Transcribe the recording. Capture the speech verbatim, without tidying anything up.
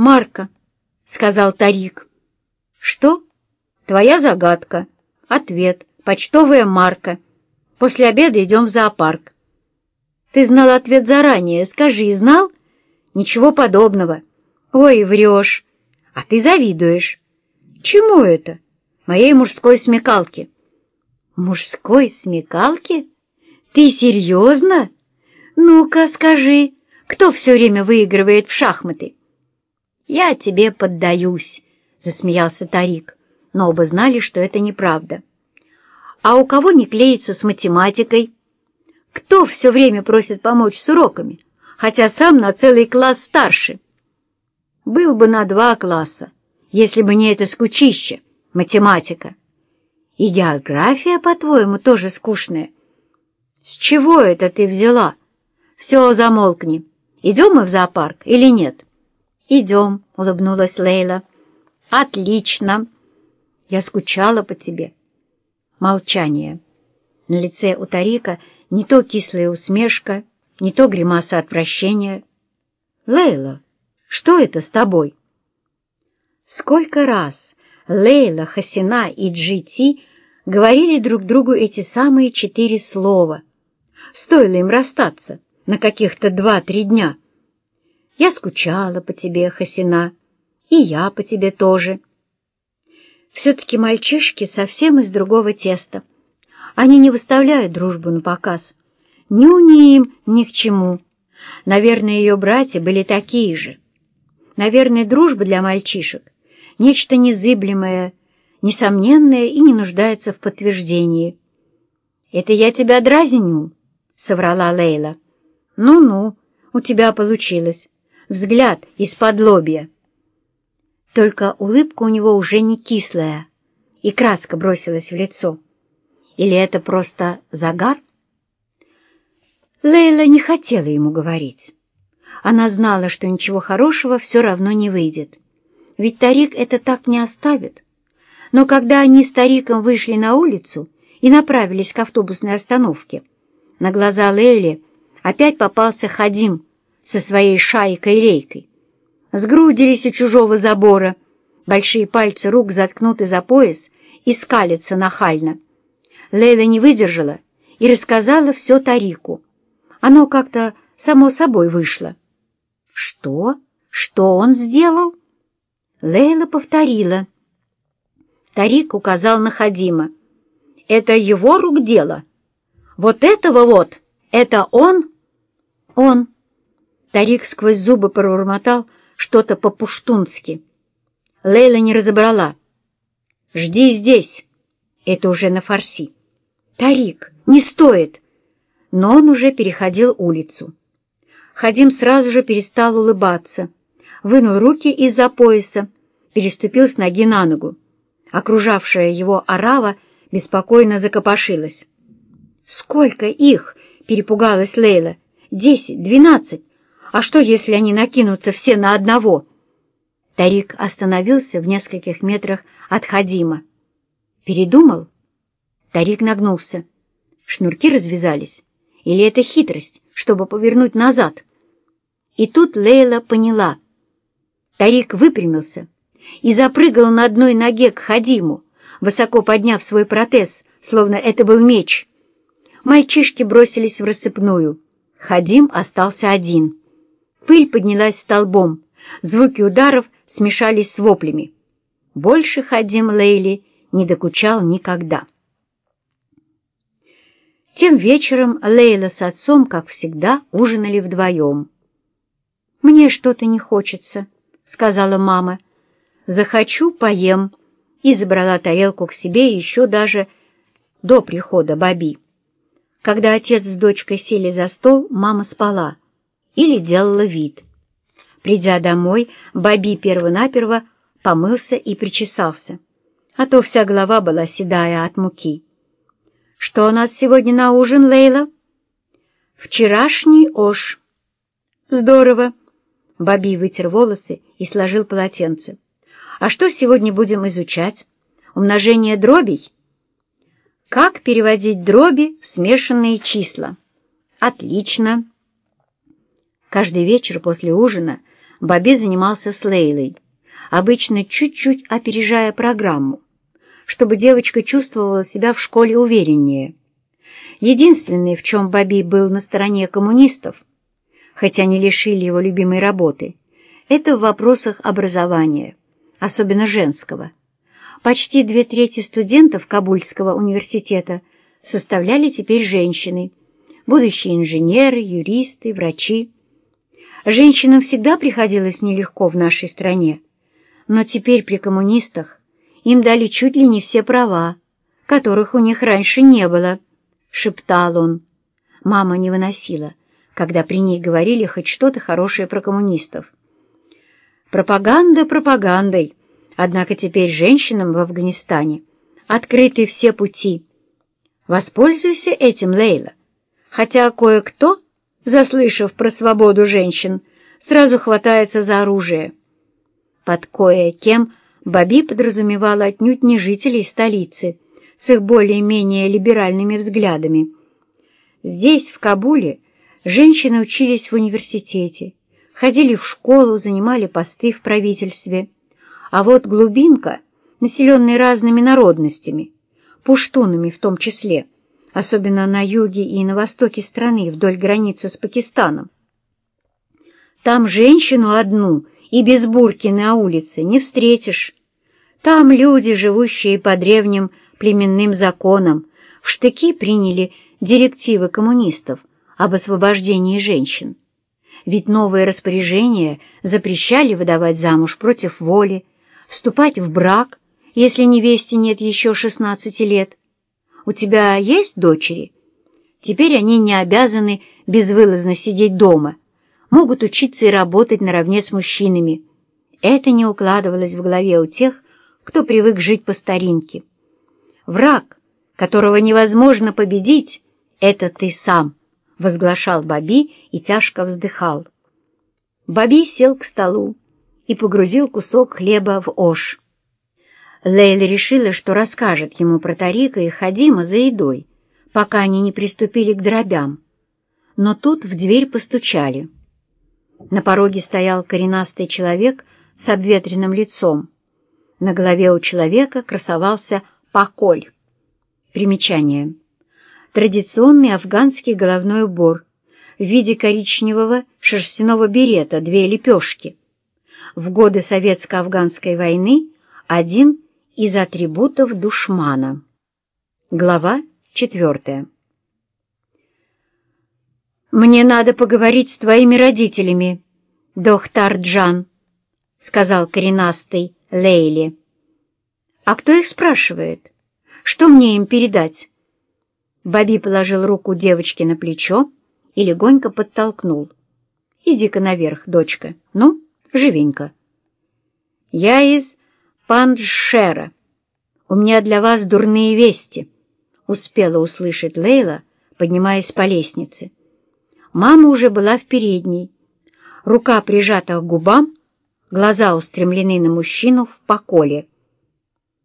«Марка», — сказал Тарик. «Что?» «Твоя загадка. Ответ. Почтовая марка. После обеда идем в зоопарк». «Ты знал ответ заранее. Скажи, знал?» «Ничего подобного». «Ой, врешь. А ты завидуешь». «Чему это?» «Моей мужской смекалке». «Мужской смекалке? Ты серьезно? Ну-ка, скажи, кто все время выигрывает в шахматы?» «Я тебе поддаюсь», — засмеялся Тарик, но оба знали, что это неправда. «А у кого не клеится с математикой? Кто все время просит помочь с уроками, хотя сам на целый класс старше?» «Был бы на два класса, если бы не это скучище, математика. И география, по-твоему, тоже скучная?» «С чего это ты взяла? Все, замолкни. Идем мы в зоопарк или нет?» «Идем», — улыбнулась Лейла. «Отлично. Я скучала по тебе». Молчание. На лице у Тарика не то кислая усмешка, не то гримаса отвращения. «Лейла, что это с тобой?» Сколько раз Лейла, Хасина и Джити говорили друг другу эти самые четыре слова. Стоило им расстаться на каких-то два-три дня. «Я скучала по тебе, Хасина, и я по тебе тоже». Все-таки мальчишки совсем из другого теста. Они не выставляют дружбу на показ. Нюни им ни к чему. Наверное, ее братья были такие же. Наверное, дружба для мальчишек — нечто незыблемое, несомненное и не нуждается в подтверждении. «Это я тебя дразню», — соврала Лейла. «Ну-ну, у тебя получилось. Взгляд из-под лобья». Только улыбка у него уже не кислая, и краска бросилась в лицо. Или это просто загар? Лейла не хотела ему говорить. Она знала, что ничего хорошего все равно не выйдет. Ведь Тарик это так не оставит. Но когда они с Тариком вышли на улицу и направились к автобусной остановке, на глаза Лейле опять попался Хадим со своей шайкой-рейкой. Сгрудились у чужого забора, большие пальцы рук заткнуты за пояс и скалятся нахально. Лейла не выдержала и рассказала все Тарику. Оно как-то само собой вышло. «Что? Что он сделал?» Лейла повторила. Тарик указал на Хадима. «Это его рук дело? Вот этого вот? Это он?» «Он». Тарик сквозь зубы пробормотал что-то по-пуштунски. Лейла не разобрала. «Жди здесь». Это уже на фарси. «Тарик, не стоит!» Но он уже переходил улицу. Хадим сразу же перестал улыбаться, вынул руки из-за пояса, переступил с ноги на ногу. Окружавшая его орава беспокойно закопошилась. «Сколько их?» — перепугалась Лейла. «Десять, двенадцать. А что, если они накинутся все на одного?» Тарик остановился в нескольких метрах от Хадима. «Передумал?» Тарик нагнулся. Шнурки развязались. Или это хитрость, чтобы повернуть назад? И тут Лейла поняла. Тарик выпрямился и запрыгал на одной ноге к Хадиму, высоко подняв свой протез, словно это был меч. Мальчишки бросились в рассыпную. Хадим остался один. Пыль поднялась столбом, звуки ударов смешались с воплями. Больше Хадим Лейле не докучал никогда. Тем вечером Лейла с отцом, как всегда, ужинали вдвоем. «Мне что-то не хочется», — сказала мама. «Захочу, поем», и забрала тарелку к себе еще даже до прихода Баби. Когда отец с дочкой сели за стол, мама спала или делала вид. Придя домой, Баби перво-наперво помылся и причесался, а то вся голова была седая от муки. «Что у нас сегодня на ужин, Лейла?» «Вчерашний ош». «Здорово!» Баби вытер волосы и сложил полотенце. «А что сегодня будем изучать? Умножение дробей?» «Как переводить дроби в смешанные числа?» «Отлично!» Каждый вечер после ужина Бобби занимался с Лейлой, обычно чуть-чуть опережая программу, чтобы девочка чувствовала себя в школе увереннее. Единственное, в чем Бобби был на стороне коммунистов, хотя не лишили его любимой работы, это в вопросах образования, особенно женского. Почти две трети студентов Кабульского университета составляли теперь женщины, будущие инженеры, юристы, врачи. Женщинам всегда приходилось нелегко в нашей стране, но теперь при коммунистах им дали чуть ли не все права, которых у них раньше не было, — шептал он. Мама не выносила, когда при ней говорили хоть что-то хорошее про коммунистов. Пропаганда пропагандой, однако теперь женщинам в Афганистане открыты все пути. Воспользуйся этим, Лейла, хотя кое-кто, заслышав про свободу женщин, сразу хватается за оружие. Под кое-кем Бобби подразумевала отнюдь не жителей столицы с их более-менее либеральными взглядами. Здесь, в Кабуле, женщины учились в университете, ходили в школу, занимали посты в правительстве. А вот глубинка, населенная разными народностями, пуштунами в том числе, особенно на юге и на востоке страны вдоль границы с Пакистаном. Там женщину одну и без бурки на улице не встретишь. Там люди, живущие по древним племенным законам, в штыки приняли директивы коммунистов об освобождении женщин. Ведь новые распоряжения запрещали выдавать замуж против воли, вступать в брак, если невесте нет еще шестнадцати лет. У тебя есть дочери? Теперь они не обязаны безвылазно сидеть дома, могут учиться и работать наравне с мужчинами. Это не укладывалось в голове у тех, кто привык жить по старинке. Враг, которого невозможно победить, — это ты сам, — возглашал Бобби и тяжко вздыхал. Бобби сел к столу и погрузил кусок хлеба в ош. Лейла решила, что расскажет ему про Тарика и Хадима за едой, пока они не приступили к дробям. Но тут в дверь постучали. На пороге стоял коренастый человек с обветренным лицом. На голове у человека красовался паколь. Примечание. Традиционный афганский головной убор в виде коричневого шерстяного берета, две лепешки. В годы Советско-афганской войны один из атрибутов душмана. Глава четвертая. «Мне надо поговорить с твоими родителями, Дохтар-Джан», — сказал коренастый Лейле. «А кто их спрашивает? Что мне им передать?» Бобби положил руку девочке на плечо и легонько подтолкнул. «Иди-ка наверх, дочка. Ну, живенько». «Я из Панджшера. У меня для вас дурные вести», — успела услышать Лейла, поднимаясь по лестнице. Мама уже была в передней. Рука прижата к губам, глаза устремлены на мужчину в поколе.